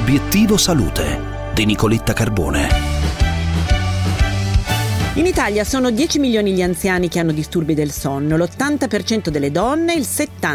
Obiettivo Salute di Nicoletta Carbone. In Italia sono 10 milioni gli anziani che hanno disturbi del sonno, l'80% delle donne e il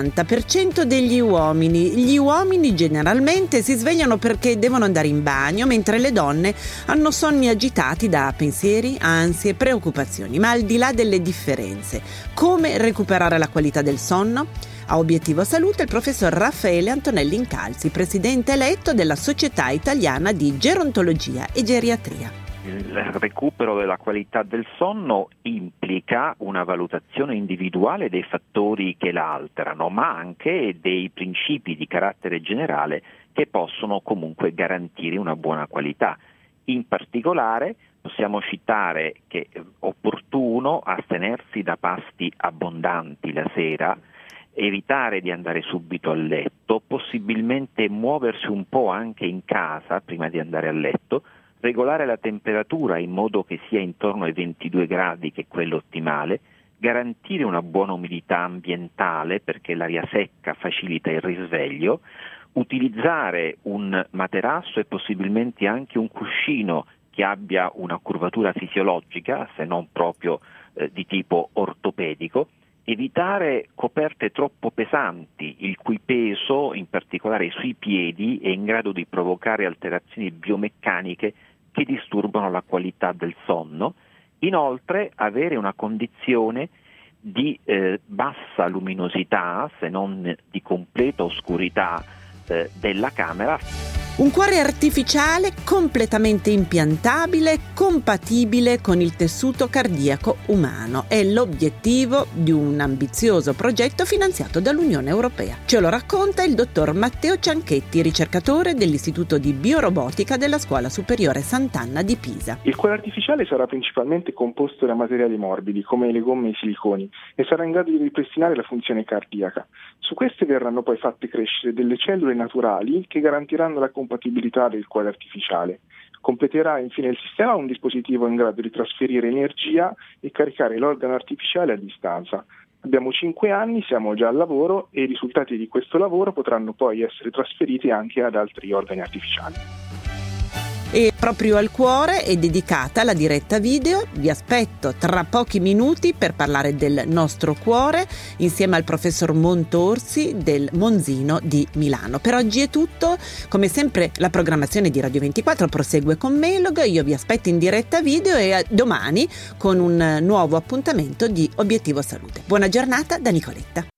70% degli uomini. Gli uomini generalmente si svegliano perché devono andare in bagno, mentre le donne hanno sonni agitati da pensieri, ansie, preoccupazioni. Ma al di là delle differenze, come recuperare la qualità del sonno? A Obiettivo Salute il professor Raffaele Antonelli Incalzi, presidente eletto della Società Italiana di Gerontologia e Geriatria. Il recupero della qualità del sonno implica una valutazione individuale dei fattori che la alterano, ma anche dei principi di carattere generale che possono comunque garantire una buona qualità. In particolare possiamo citare che è opportuno astenersi da pasti abbondanti la sera, evitare di andare subito a letto, possibilmente muoversi un po' anche in casa prima di andare a letto, regolare la temperatura in modo che sia intorno ai 22 gradi, che è quello ottimale, garantire una buona umidità ambientale perché l'aria secca facilita il risveglio, utilizzare un materasso e possibilmente anche un cuscino che abbia una curvatura fisiologica, se non proprio di tipo ortopedico, evitare coperte troppo pesanti, il cui peso, in particolare sui piedi, è in grado di provocare alterazioni biomeccaniche che disturbano la qualità del sonno. Inoltre avere una condizione di bassa luminosità, se non di completa oscurità della camera. Un cuore artificiale completamente impiantabile, compatibile con il tessuto cardiaco umano. È l'obiettivo di un ambizioso progetto finanziato dall'Unione Europea. Ce lo racconta il dottor Matteo Cianchetti, ricercatore dell'Istituto di Biorobotica della Scuola Superiore Sant'Anna di Pisa. Il cuore artificiale sarà principalmente composto da materiali morbidi, come le gomme e i siliconi, e sarà in grado di ripristinare la funzione cardiaca. Su queste verranno poi fatte crescere delle cellule naturali che garantiranno la compatibilità del cuore artificiale. Completerà infine il sistema un dispositivo in grado di trasferire energia e caricare l'organo artificiale a distanza. Abbiamo 5 anni, siamo già al lavoro e i risultati di questo lavoro potranno poi essere trasferiti anche ad altri organi artificiali. E proprio al cuore è dedicata la diretta video. Vi aspetto tra pochi minuti per parlare del nostro cuore insieme al professor Montorsi del Monzino di Milano. Per oggi è tutto. Come sempre la programmazione di Radio 24 prosegue con Melog. Io vi aspetto in diretta video e domani con un nuovo appuntamento di Obiettivo Salute. Buona giornata da Nicoletta.